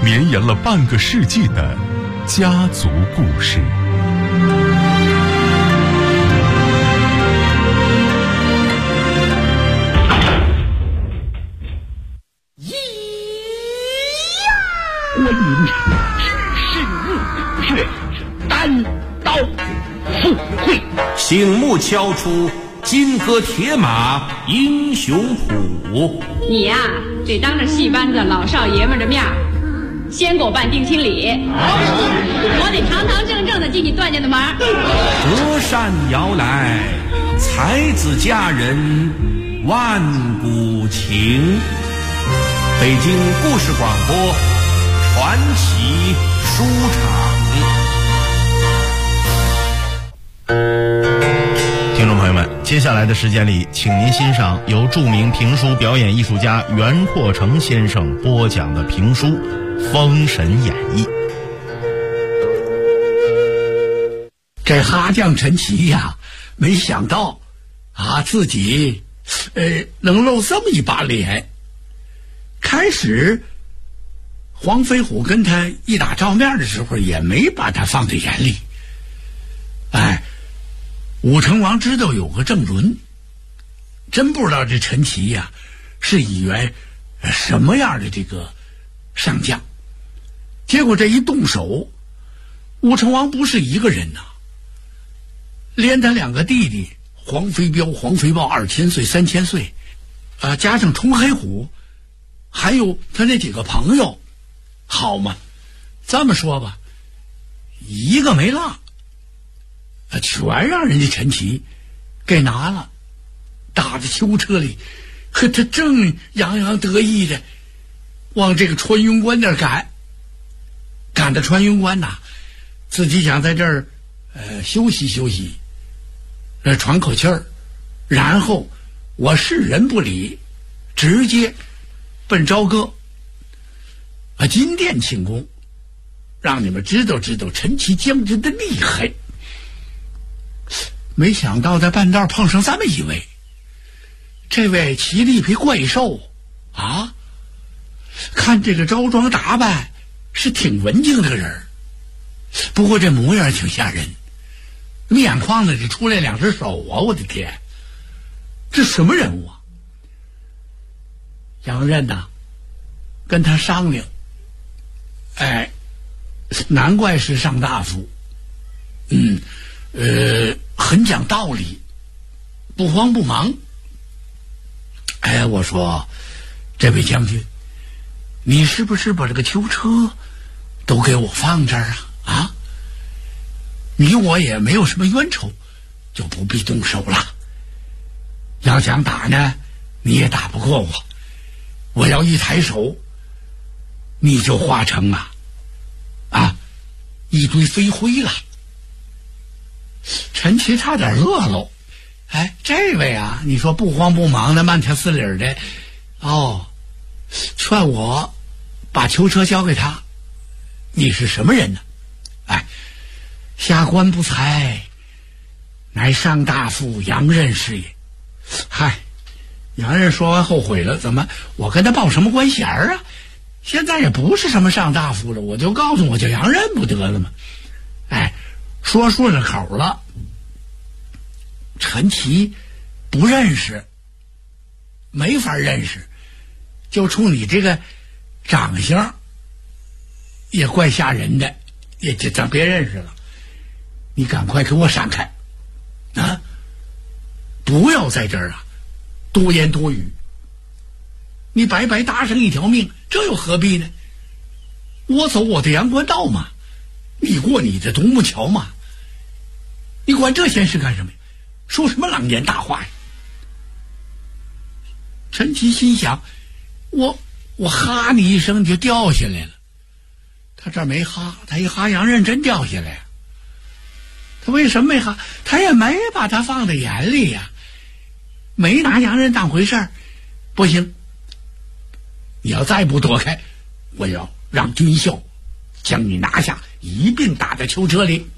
绵延了半个世纪的家族故事。 我饮是日月，单刀赴会， 醒目敲出金戈铁马英雄谱。 你呀，得当着戏班子老少爷们的面先给我办定亲礼，我得堂堂正正的进你段家的门。 隔山遥来，才子佳人万古情。北京故事广播传奇书场。 听众朋友们，接下来的时间里，请您欣赏由著名评书表演艺术家袁阔成先生播讲的评书《封神演义》。 这哈将陈奇呀，没想到自己能露这么一把脸。开始黄飞虎跟他一打照面的时候，也没把他放在眼里。武成王知道有个郑伦，真不知道这陈奇呀是以为什么样的这个上将。结果这一动手，武成王不是一个人呐，连他两个弟弟黄飞彪、黄飞豹2000岁、3000岁，加上冲黑虎，还有他那几个朋友，好嘛，这么说吧，一个没落，全让人家陈奇给拿了，打在囚车里，可他正洋洋得意的往这个穿云关那儿赶到穿云关呐，自己想在这儿休息休息，喘口气儿，然后我是人不理，直接奔朝歌金殿庆功，让你们知道知道陈奇将军的厉害。没想到在半道碰上这么一位，这位骑了一匹怪兽看这个着装打扮是挺文静的人，不过这模样挺吓人，面框子里出来2只手我的天，这什么人物啊？杨任呐跟他商量，难怪是上大夫，很讲道理，不慌不忙。我说这位将军，你是不是把这个囚车都给我放这儿啊？你我也没有什么冤仇，就不必动手了。要想打呢，你也打不过我，我要一抬手，你就化成一堆飞灰了。陈奇差点乐喽，这位你说不慌不忙的，慢条斯理的，劝我把囚车交给他，你是什么人呢？下官不才，乃上大夫杨任是也。杨任说完后悔了，怎么我跟他报什么官衔啊？现在也不是什么上大夫了，我就告诉我叫杨任不得了吗？说顺了口了。陈奇不认识，没法认识，就冲你这个长相也怪吓人的，也就咱别认识了，你赶快给我闪开不要在这儿多言多语，你白白搭上一条命，这又何必呢？我走我的阳关道嘛，你过你的独木桥嘛，你管这闲事干什么呀？说什么狼言大话呀？陈奇心想，我哈你一声你就掉下来了。他这没哈，他一哈杨任真掉下来。他为什么没哈？他也没把他放在眼里呀，没拿杨任当回事儿。不行，你要再不躲开，我要让军校将你拿下，一并打在囚车里。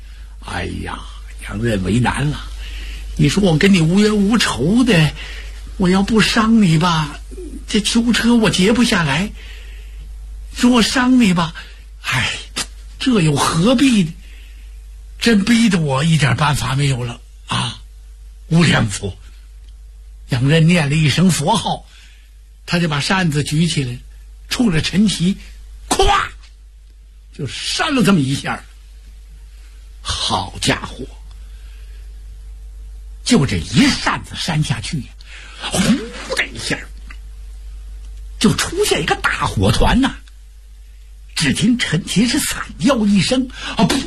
杨任为难了。你说我跟你无冤无仇的，我要不伤你吧，这囚车我劫不下来。 说我伤你吧，哎，这又何必呢？真逼得我一点办法没有了啊！无量佛，杨任念了一声佛号，他就把扇子举起来，冲着陈奇，咵就扇了这么一下。好家伙，就这一扇子扇下去呀，呼的一下就出现一个大火团呐！只听陈奇是惨叫一声，啊噗！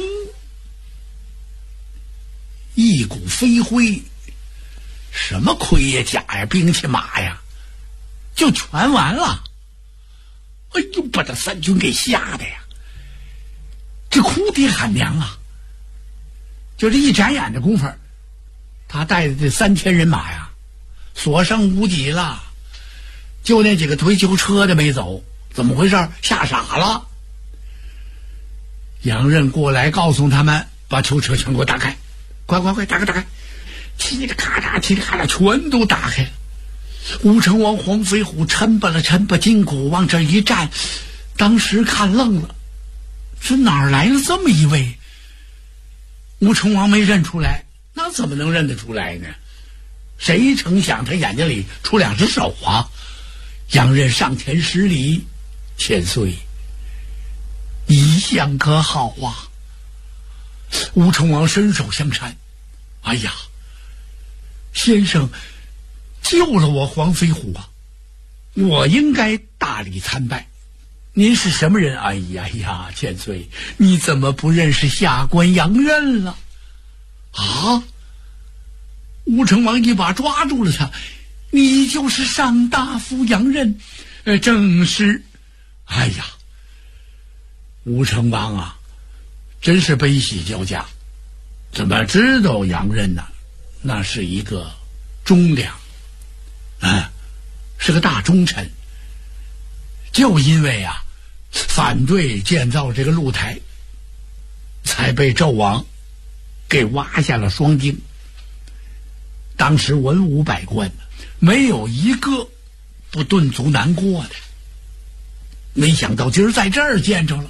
一股飞灰，什么盔呀甲呀兵器马呀，就全完了。哎呦，把这三军给吓得呀，这哭爹喊娘啊！就这一眨眼的功夫，他带的这3000人马呀，所剩无几了。就那几个推囚车的没走，怎么回事？吓傻了。杨任过来告诉他们，把囚车全给我打开，快打开！嘁哩咔嚓，嘁哩咔嚓，全都打开了。吴成王黄飞虎抻吧筋骨往这一站，当时看愣了，这哪儿来了这么一位？吴成王没认出来，那怎么能认得出来呢？谁成想他眼睛里出2只手啊！杨任上前施礼，千岁，一向可好啊？吴成王伸手相搀，哎呀，先生救了我黄飞虎啊，我应该大礼参拜。您是什么人？哎呀，千岁，你怎么不认识下官杨任了？啊！吴成王一把抓住了他，你就是上大夫杨任？正是。哎呀，吴成王啊，真是悲喜交加。怎么知道杨任呢？那是一个忠良，是个大忠臣。就因为啊反对建造这个露台，才被纣王给挖下了双京。当时文武百官没有一个不顿足难过的。没想到今儿在这儿见着了。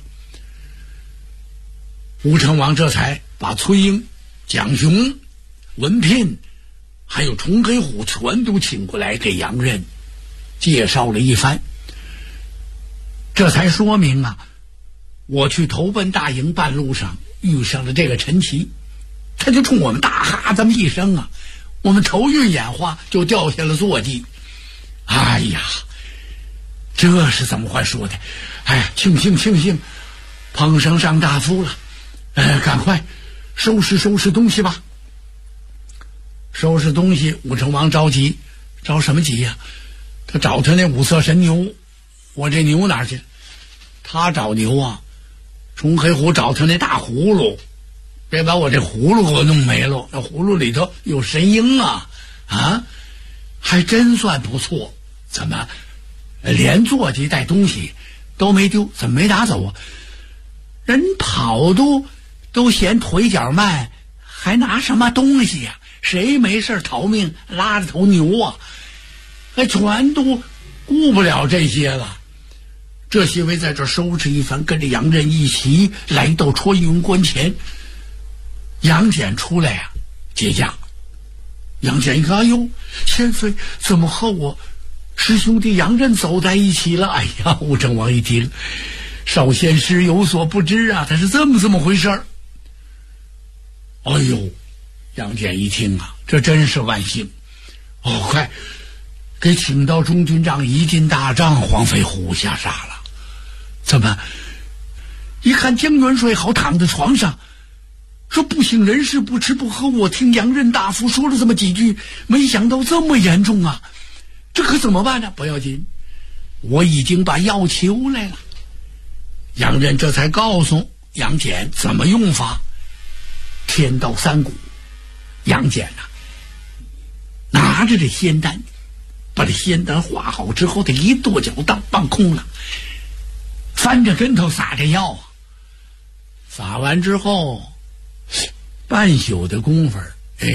吴成王这才把崔英、蒋雄、文聘还有崇黑虎全都请过来给杨任介绍了一番。这才说明啊，我去投奔大营半路上遇上了这个陈奇，他就冲我们大哈这么一声啊，我们头晕眼花就掉下了坐骑。哎呀，这是怎么话说的？哎呀，庆幸碰上上大夫了。赶快收拾东西吧。收拾东西，武成王着急，着什么急呀？他找他那五色神牛，我这牛哪儿去？他找牛啊，崇黑虎找他那大葫芦，别把我这葫芦给我弄没了。那葫芦里头有神鹰啊，还真算不错。怎么连坐骑带东西都没丢？怎么没打走啊？人跑都嫌腿脚慢，还拿什么东西呀？谁没事逃命拉着头牛啊？还全都顾不了这些了。这些位在这收拾一番，跟着杨任一起来到穿云关前。杨戬出来啊，接驾。杨戬一看，哎呦，千岁怎么和我师兄弟杨任走在一起了？哎呀，武成王一听，少仙师有所不知啊，他是这么回事儿。哎呦，杨戬一听啊，这真是万幸。快给请到中军帐一进大帐。黄飞虎吓傻了，怎么一看江元帅好躺在床上，说不省人事不吃不喝，我听杨任大夫说了这么几句，没想到这么严重啊，这可怎么办呢？不要紧，我已经把药求来了。杨任这才告诉杨戬怎么用法。天道三股，杨戬拿着这仙丹，把这仙丹化好之后，他一跺脚放空了，翻着跟头撒着药啊。撒完之后，半宿的功夫，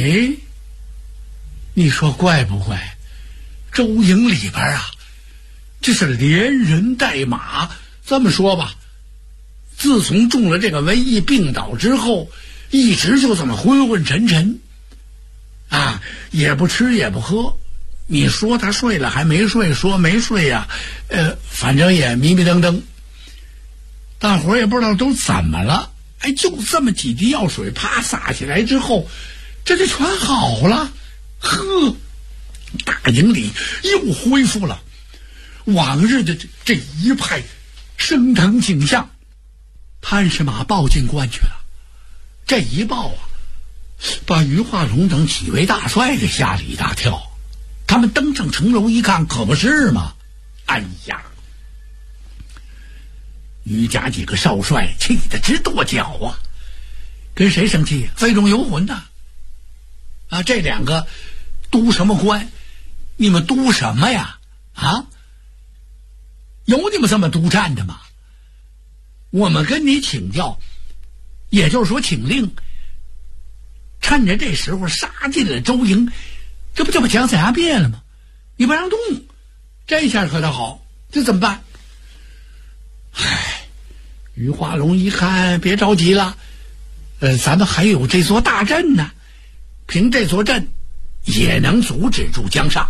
你说怪不怪？周营里边啊，这是连人带马这么说吧，自从中了这个瘟疫病倒之后，一直就这么昏昏沉沉啊，也不吃也不喝。你说他睡了还没睡，说没睡呀，反正也迷迷瞪瞪。大伙儿也不知道都怎么了，哎，就这么几滴药水啪洒起来之后，这就全好了。呵，大营里又恢复了往日的这一派升腾景象。潘氏马报进关去了，这一报啊，把于化龙等几位大帅给吓了一大跳。他们登上城楼一看，可不是嘛！哎呀，于家几个少帅气得直跺脚啊！跟谁生气？非中游魂呐！啊，这两个督什么官？你们督什么呀？啊，有你们这么督战的吗？我们跟你请教，也就是说请令，趁着这时候杀进了周营，这不就把姜子牙灭了吗？你不让动，这下可倒好，这怎么办？唉，于化龙一看，别着急了，咱们还有这座大阵呢，凭这座阵也能阻止住姜尚。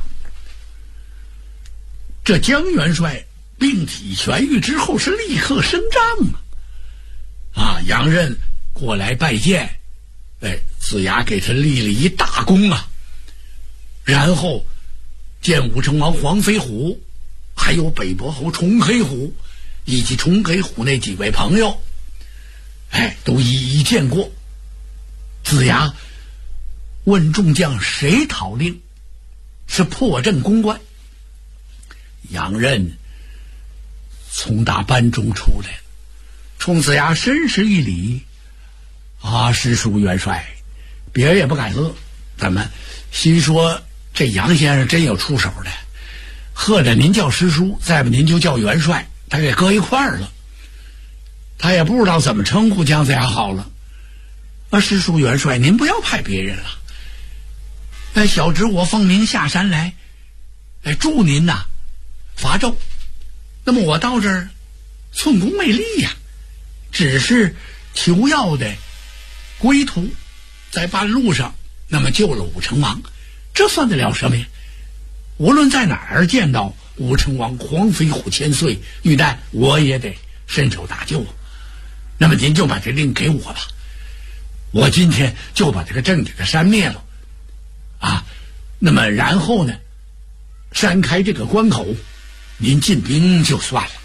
这姜元帅病体痊愈之后是立刻升帐啊！杨任过来拜见，子牙给他立了一大功啊。然后见武成王黄飞虎，还有北伯侯重黑虎，以及重黑虎那几位朋友，都一一见过。子牙问众将谁讨令，是破阵攻关。杨任从大班中出来，冲子牙深施一礼：“啊，师叔元帅，别人也不敢乐，咱们心说这杨先生真有出手的，或者您叫师叔，再不您就叫元帅，他给搁一块儿了，他也不知道怎么称呼姜子牙好了。师叔元帅，您不要派别人了，小侄我奉命下山来，助您呐伐纣。那么我到这儿寸功未立呀，只是求药的归途，在半路上那么救了武成王，这算得了什么呀？无论在哪儿见到武成王黄飞虎千岁遇难，我也得伸手搭救。那么您就把这令给我吧，我今天就把这个阵给他扇灭了啊！那么然后呢，扇开这个关口，您进兵就算了。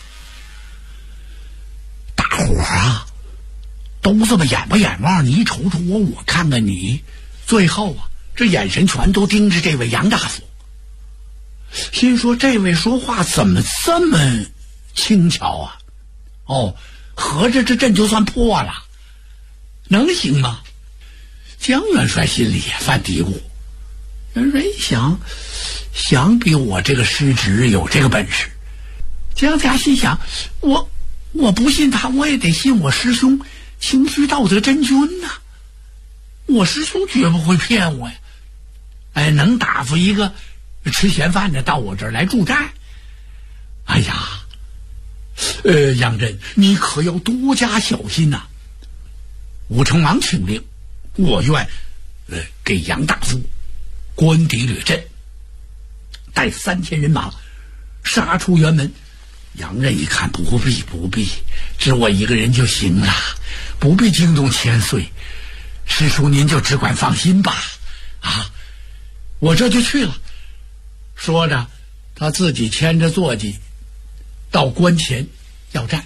大伙儿啊，都这么眼巴眼望，你瞅瞅我，我看看你，最后啊，这眼神全都盯着这位杨大夫，心说这位说话怎么这么轻巧啊？哦，合着这阵就算破了，能行吗？姜元帅心里也犯嘀咕，元帅一想，想必我这个师侄有这个本事。姜子牙心想，我不信他，我也得信我师兄清虚道德真君呐，我师兄绝不会骗我呀。能打发一个吃闲饭的到我这儿来助战。哎呀，杨震，你可要多加小心呐。武成王请令，我愿给杨大夫官邸掠阵，带3000人马杀出辕门。杨任一看，不必，只我一个人就行了，不必惊动千岁。师叔您就只管放心吧。啊，我这就去了。说着，他自己牵着坐骑到关前要战。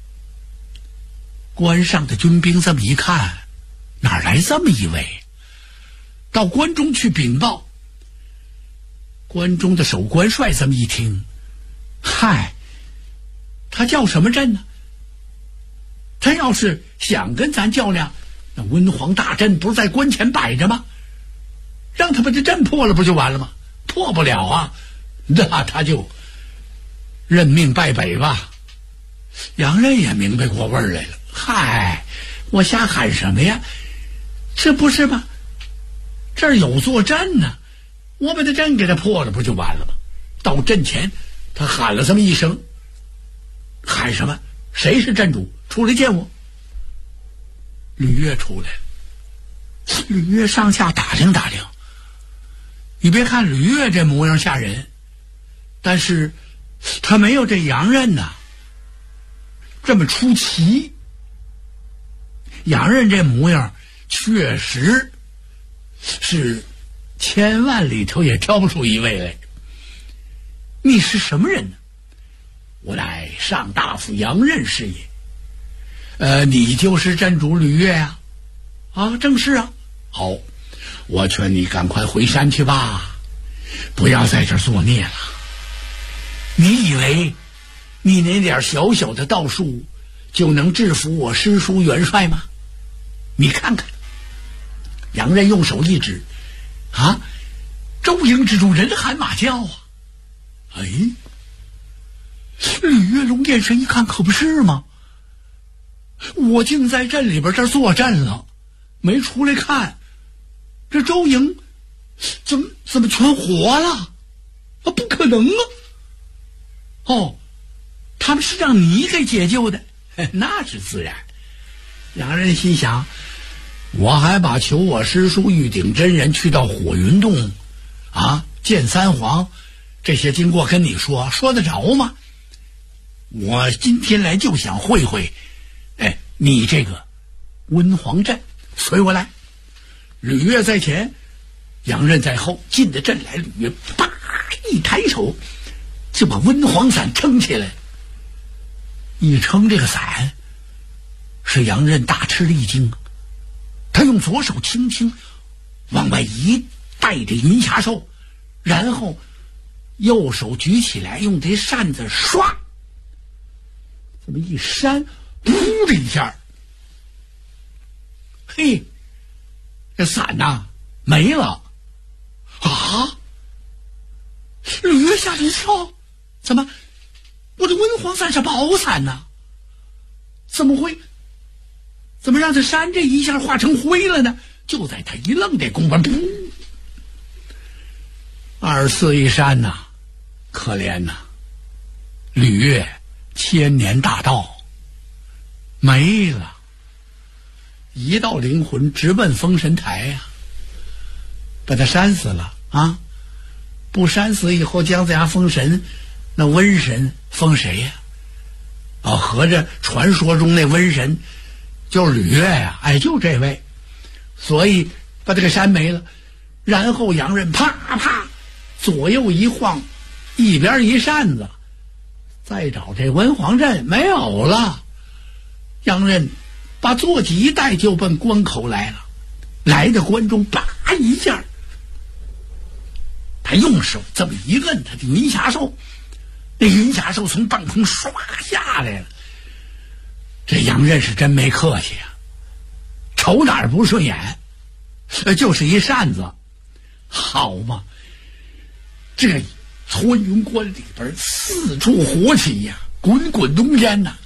关上的军兵这么一看，哪来这么一位？到关中去禀报。关中的守关帅这么一听，嗨，他叫什么阵呢？他要是想跟咱较量，那温皇大阵不是在关前摆着吗？让他把这阵破了不就完了吗？破不了啊，那他就认命败北吧。杨任也明白过味儿来了，嗨，我瞎喊什么呀？这不是吗？这儿有座阵呢，我把这阵给他破了不就完了吗？到阵前他喊了这么一声，喊什么？ 谁是真主？出来见我。吕岳出来了，吕岳上下打听打听。你别看吕岳这模样吓人，但是他没有这杨任呐这么出奇。杨任这模样确实是千万里头也挑不出一位来。你是什么人呢？我乃上大夫杨任是也。你就是真主吕岳呀？啊，正是啊。好，我劝你赶快回山去吧，不要在这儿作孽了。你以为你那点小小的道术就能制服我师叔元帅吗？你看看。杨任用手一指，啊，周营之中人喊马叫啊。哎，吕岳龙眼神一看，可不是吗？我竟在镇里边这儿坐镇了，没出来看，这周营怎么全活了？啊，不可能啊！哦，他们是让你给解救的，那是自然。杨任心想，我还把求我师叔玉鼎真人去到火云洞啊见三皇这些经过跟你说得着吗？我今天来就想会会你这个温皇阵，随我来。吕岳在前，杨任在后，进的阵来。吕岳啪一抬手就把温皇伞撑起来，一撑这个伞，是杨任大吃了一惊。他用左手轻轻往外一带着银霞兽，然后右手举起来，用这扇子唰这么一扇，噗的一下，嘿，这伞呐没了啊！吕岳吓了一跳，怎么我的温皇伞是宝伞呐？怎么让这山这一下化成灰了呢？就在他一愣这功夫，噗，24一山呐，可怜呐！吕岳千年大道没了，一道灵魂直奔封神台呀，把他扇死了啊！不扇死以后，姜子牙封神，那瘟神封谁呀？哦，合着传说中那瘟神就是吕岳呀，哎，就这位，所以把这个山没了。然后杨任啪啪左右一晃，一边一扇子，再找这文皇阵没有了。杨任把坐骑一带就奔关口来了，来的关中叭一下，他用手这么一摁他的云霞兽，那云霞兽从半空唰下来了。这杨任是真没客气啊，瞅哪儿不顺眼，就是一扇子，好嘛！这穿云关里边四处火起呀，滚滚浓烟呐，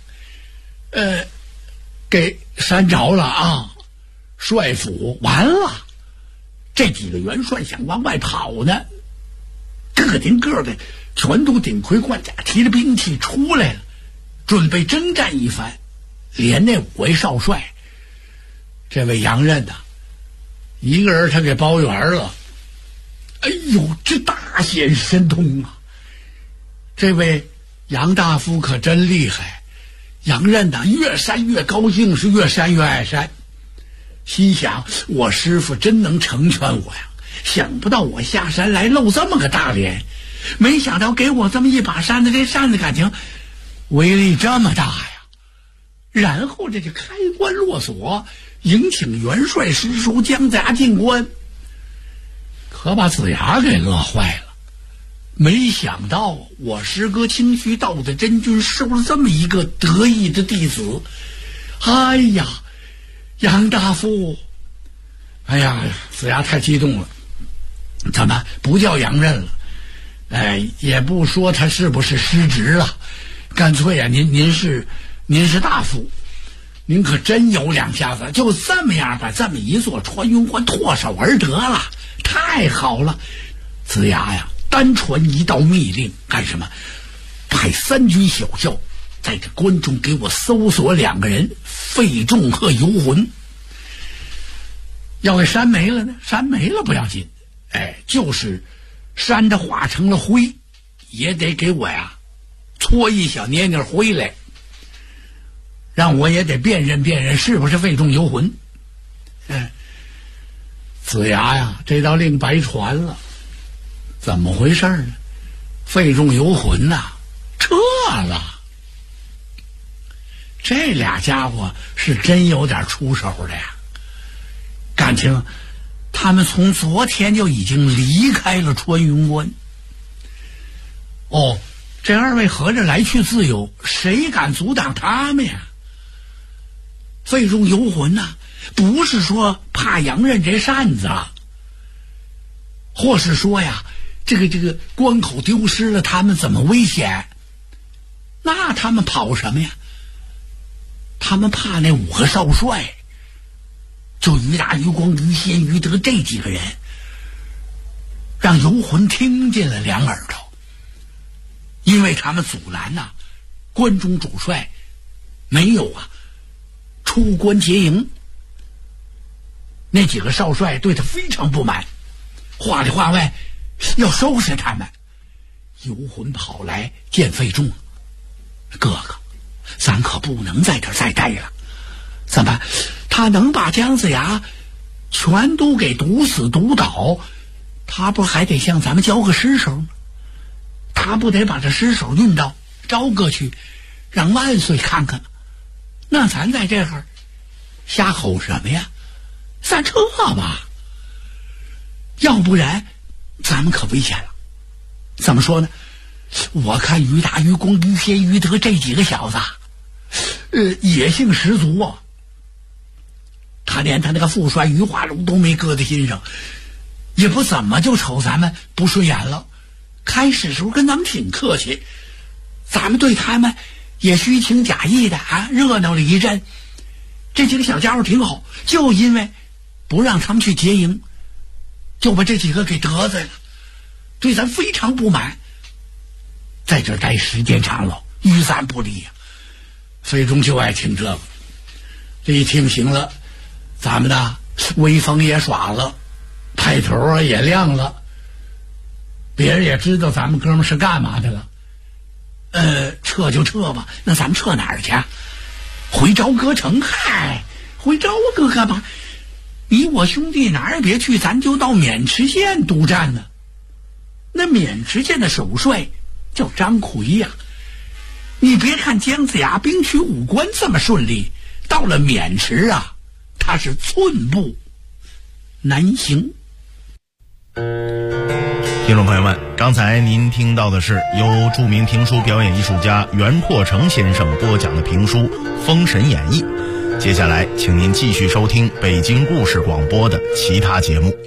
给扇着了啊！帅府完了，这几个元帅想往外跑呢，个顶个的全都顶盔贯甲，提着兵器出来了，准备征战一番。连那5位少帅，这位杨任呐，一个人他给包圆了。哎呦，这大显神通啊！这位杨大夫可真厉害。杨任呐，越扇越高兴，是越扇越爱扇，心想我师傅真能成全我呀！想不到我下山来露这么个大脸，没想到给我这么一把扇子，这扇子感情威力这么大呀！然后这就开关落锁，迎请元帅师叔姜子牙进关，可把子牙给乐坏了。没想到我师哥清虚道的真君收了这么一个得意的弟子。哎呀，杨大夫，哎呀，子牙太激动了，怎么不叫杨任了？也不说他是不是失职了，干脆啊，您是大夫，您可真有两下子，就这么样把这么一座穿云关唾手而得了，太好了！子牙呀，单传一道密令，干什么？派3军小校在这关中给我搜索2个人，费仲和游魂。要给删没了呢，删没了不要紧，就是删的化成了灰，也得给我呀搓一小捏捏回来，让我也得辨认辨认是不是费仲游魂。子牙呀，这道令白传了，怎么回事呢？费仲游魂呐，撤了。这俩家伙是真有点出手的呀，感情他们从昨天就已经离开了穿云关。这2位合着来去自由，谁敢阻挡他们呀？费仲游魂呐，不是说怕杨任这扇子，或是说呀这个关口丢失了他们怎么危险？那他们跑什么呀？他们怕那5个少帅，就于大、于光、于先、于德这几个人，让游魂听见了2耳朵，因为他们阻拦关中主帅没有出关结营。那几个少帅对他非常不满，话里话外要收拾他们。游魂跑来见费仲，哥哥，咱可不能在这儿再待了。怎么，他能把姜子牙全都给毒死毒倒，他不还得向咱们交个尸首吗？他不得把这尸首运到朝歌去，让万岁看看？那咱在这儿瞎吼什么呀？咱撤吧，要不然咱们可危险了。怎么说呢？我看于大、于光、于先、于德这几个小子野性十足啊，他连他那个副帅于化龙都没搁在心上，也不怎么就瞅咱们不顺眼了。开始时候跟咱们挺客气，咱们对他们也虚情假意的热闹了一阵。这几个小家伙挺好，就因为不让他们去结营，就把这几个给得罪了，对咱非常不满。在这儿待时间长了，于咱不利呀。费仲就爱听这个，这一听行了，咱们的威风也耍了，派头也亮了，别人也知道咱们哥们是干嘛的了。撤就撤吧，那咱们撤哪儿去？回朝歌城？回朝歌干嘛？你我兄弟哪儿也别去，咱就到渑池县督战呢。那渑池县的首帅叫张奎呀。你别看姜子牙兵取5关这么顺利，到了渑池他是寸步难行。 听众朋友们，刚才您听到的是由著名评书表演艺术家袁阔成先生播讲的评书《封神演义》。接下来请您继续收听北京故事广播的其他节目。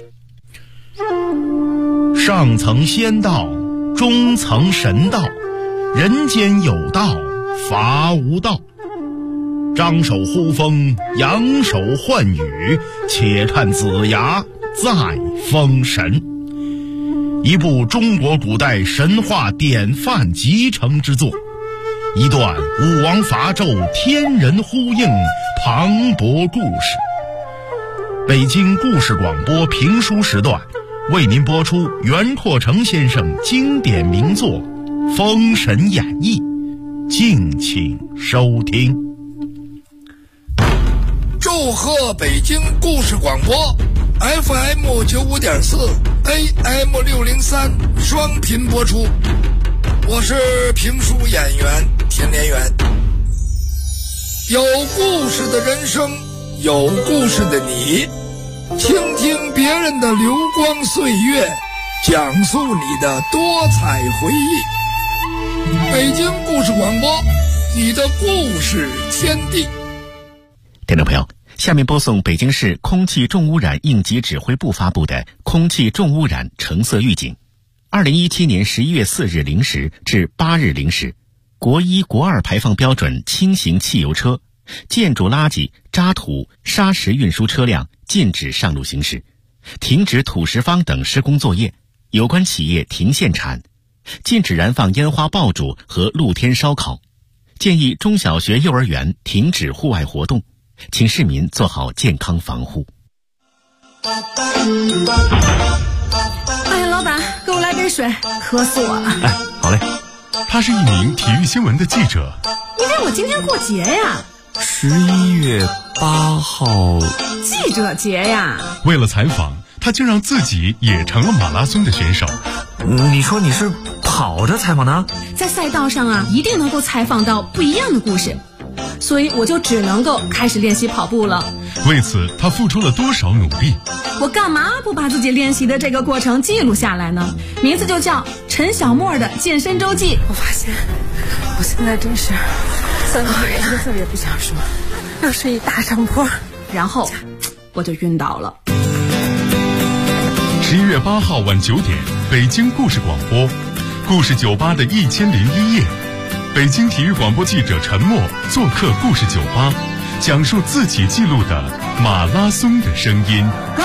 上层仙道，中层神道，人间有道，伐无道。张手呼风，扬手唤雨，且看子牙在封神。一部中国古代神话典范集成之作，一段武王伐纣天人呼应磅礴故事。北京故事广播评书时段为您播出袁阔成先生经典名作《封神演义》，敬请收听。 祝贺北京故事广播 FM 95.4 AM 603双频播出，我是评书演员田连元。有故事的人生，有故事的你，倾听别人的流光岁月，讲述你的多彩回忆。北京故事广播，你的故事天地。 听众朋友，下面播送北京市空气重污染应急指挥部发布的空气重污染橙色预警。2017年11月4日0时至8日0时，国1、国2排放标准轻型汽油车、建筑垃圾、渣土、砂石运输车辆禁止上路行驶，停止土石方等施工作业，有关企业停限产，禁止燃放烟花爆竹和露天烧烤， 建议中小学、幼儿园停止户外活动，请市民做好健康防护。 哎呀，老板，给我来杯水，渴死我了。 哎，好嘞。他是一名体育新闻的记者。 你以为我今天过节呀 ？11月8号， 记者节呀。 为了采访，他竟让自己也成了马拉松的选手。 你说你是跑着采访的？ 在赛道上啊，一定能够采访到不一样的故事，所以我就只能够开始练习跑步了。 为此，他付出了多少努力？ 我干嘛不把自己练习的这个过程记录下来呢？名字就叫陈小沫的健身周记。 我发现我现在真是3个月特别不想说，又是一大上坡， 然后我就晕倒了。 11月8号晚9点，北京故事广播，故事酒吧的1001夜，北京体育广播记者陈默做客故事酒吧，讲述自己记录的马拉松的声音。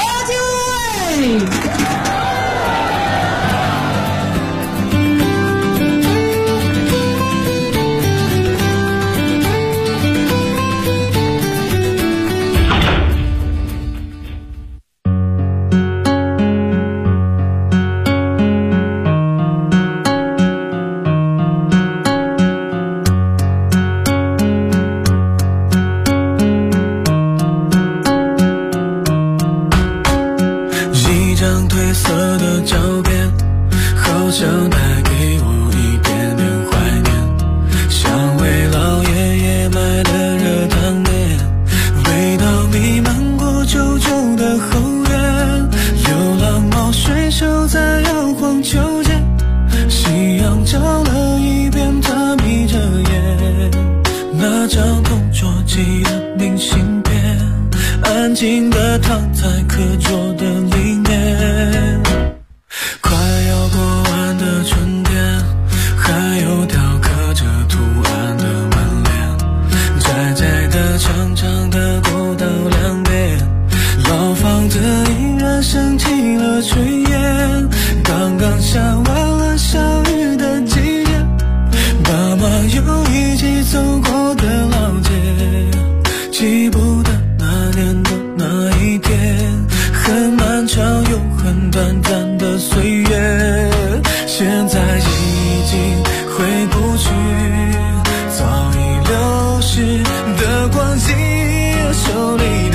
安静地躺在课桌的里面，快要过完的春天，还有雕刻着图案的门帘，窄窄的长长的过道两边，老房子依然升起了炊烟，刚刚下完了小雨的季节，爸妈又一起走过的老街，记不得那年的那一天，很漫长又很短暂的岁月，现在已经回不去，早已流逝的光阴，手里